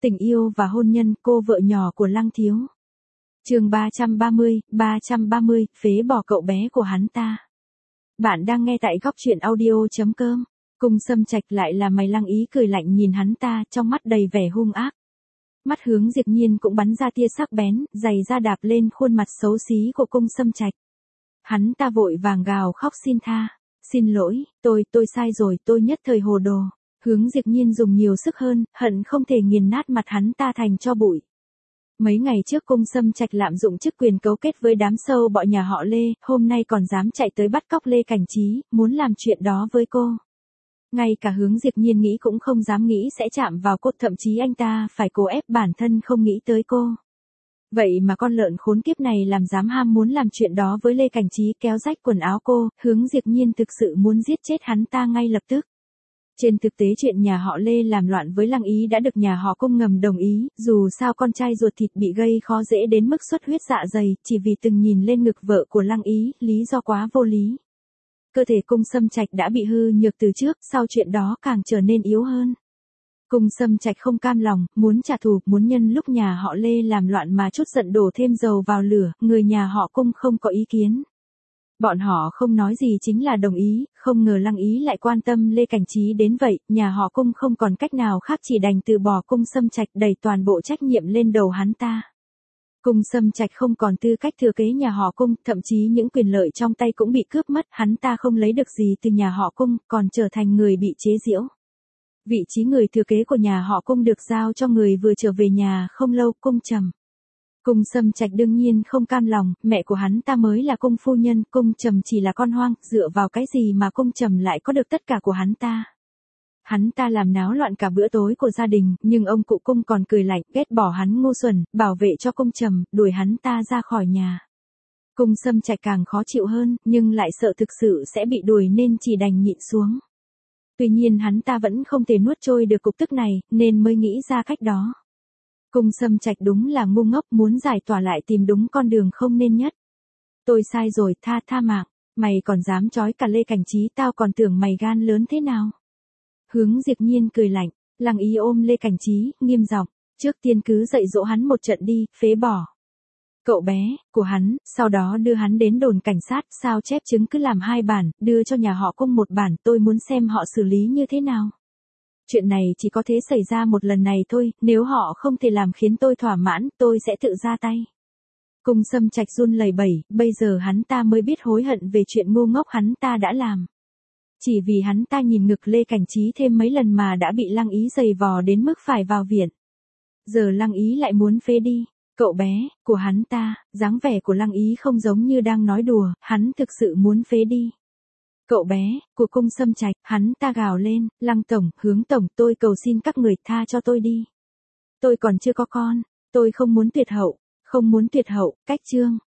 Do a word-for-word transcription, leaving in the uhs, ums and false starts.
Tình yêu và hôn nhân, cô vợ nhỏ của Lăng Thiếu. Chương ba trăm ba mươi, ba trăm ba mươi, phế bỏ cậu bé của hắn ta. Bạn đang nghe tại góc truyện audio chấm com. Cung Sâm Trạch lại là mày. Lăng Ý cười lạnh nhìn hắn ta, trong mắt đầy vẻ hung ác. Mắt Hướng Diệp Nhiên cũng bắn ra tia sắc bén, giày da đạp lên khuôn mặt xấu xí của Cung Sâm Trạch. Hắn ta vội vàng gào khóc xin tha. Xin lỗi, tôi, tôi sai rồi, tôi nhất thời hồ đồ. Hướng Diệp Nhiên dùng nhiều sức hơn, hận không thể nghiền nát mặt hắn ta thành tro bụi. Mấy ngày trước Cung Sâm Trạch lạm dụng chức quyền cấu kết với đám sâu bọ nhà họ Lê, hôm nay còn dám chạy tới bắt cóc Lê Cảnh Trí, muốn làm chuyện đó với cô. Ngay cả Hướng Diệp Nhiên nghĩ cũng không dám nghĩ sẽ chạm vào cô, thậm chí anh ta phải cố ép bản thân không nghĩ tới cô. Vậy mà con lợn khốn kiếp này làm dám ham muốn làm chuyện đó với Lê Cảnh Trí, kéo rách quần áo cô. Hướng Diệp Nhiên thực sự muốn giết chết hắn ta ngay lập tức. Trên thực tế chuyện nhà họ Lê làm loạn với Lăng Ý đã được nhà họ Cung ngầm đồng ý, dù sao con trai ruột thịt bị gây khó dễ đến mức xuất huyết dạ dày, chỉ vì từng nhìn lên ngực vợ của Lăng Ý, lý do quá vô lý. Cơ thể Cung Sâm Trạch đã bị hư nhược từ trước, sau chuyện đó càng trở nên yếu hơn. Cung Sâm Trạch không cam lòng, muốn trả thù, muốn nhân lúc nhà họ Lê làm loạn mà chút giận đổ thêm dầu vào lửa, người nhà họ Cung không có ý kiến. Bọn họ không nói gì chính là đồng ý, không ngờ Lăng Ý lại quan tâm Lê Cảnh Trí đến vậy, nhà họ Cung không còn cách nào khác chỉ đành từ bỏ Cung Sâm Trạch, đẩy toàn bộ trách nhiệm lên đầu hắn ta. Cung Sâm Trạch không còn tư cách thừa kế nhà họ Cung, thậm chí những quyền lợi trong tay cũng bị cướp mất, hắn ta không lấy được gì từ nhà họ Cung, còn trở thành người bị chế giễu. Vị trí người thừa kế của nhà họ Cung được giao cho người vừa trở về nhà không lâu, Cung Trầm. Cung Sâm Trạch đương nhiên không cam lòng, mẹ của hắn ta mới là Cung phu nhân, Cung Trầm chỉ là con hoang, dựa vào cái gì mà Cung Trầm lại có được tất cả của hắn ta. Hắn ta làm náo loạn cả bữa tối của gia đình, nhưng ông cụ Cung còn cười lạnh, ghét bỏ hắn ngu xuẩn, bảo vệ cho Cung Trầm, đuổi hắn ta ra khỏi nhà. Cung Sâm Trạch càng khó chịu hơn, nhưng lại sợ thực sự sẽ bị đuổi nên chỉ đành nhịn xuống. Tuy nhiên hắn ta vẫn không thể nuốt trôi được cục tức này, nên mới nghĩ ra cách đó. Cung Sâm Trạch đúng là ngu ngốc, muốn giải tỏa lại tìm đúng con đường không nên nhất. Tôi sai rồi, tha tha mạng, mày còn dám trói cả Lê Cảnh Trí, tao còn tưởng mày gan lớn thế nào. Hướng Diệp Nhiên cười lạnh, Lăng Ý ôm Lê Cảnh Trí, nghiêm giọng, trước tiên cứ dạy dỗ hắn một trận đi, phế bỏ cậu bé của hắn, sau đó đưa hắn đến đồn cảnh sát, sao chép chứng cứ làm hai bản, đưa cho nhà họ Cung một bản, tôi muốn xem họ xử lý như thế nào. Chuyện này chỉ có thể xảy ra một lần này thôi, nếu họ không thể làm khiến tôi thỏa mãn, tôi sẽ tự ra tay. Cung Sâm Trạch run lẩy bẩy, bây giờ hắn ta mới biết hối hận về chuyện ngu ngốc hắn ta đã làm. Chỉ vì hắn ta nhìn ngực Lê Cảnh Trí thêm mấy lần mà đã bị Lăng Ý giày vò đến mức phải vào viện. Giờ Lăng Ý lại muốn phế đi cậu bé của hắn ta, dáng vẻ của Lăng Ý không giống như đang nói đùa, hắn thực sự muốn phế đi cậu bé của Cung Sâm Trạch. Hắn ta gào lên, Lăng tổng, Hướng tổng, tôi cầu xin các người tha cho tôi đi. Tôi còn chưa có con, tôi không muốn tuyệt hậu, không muốn tuyệt hậu. Cách chương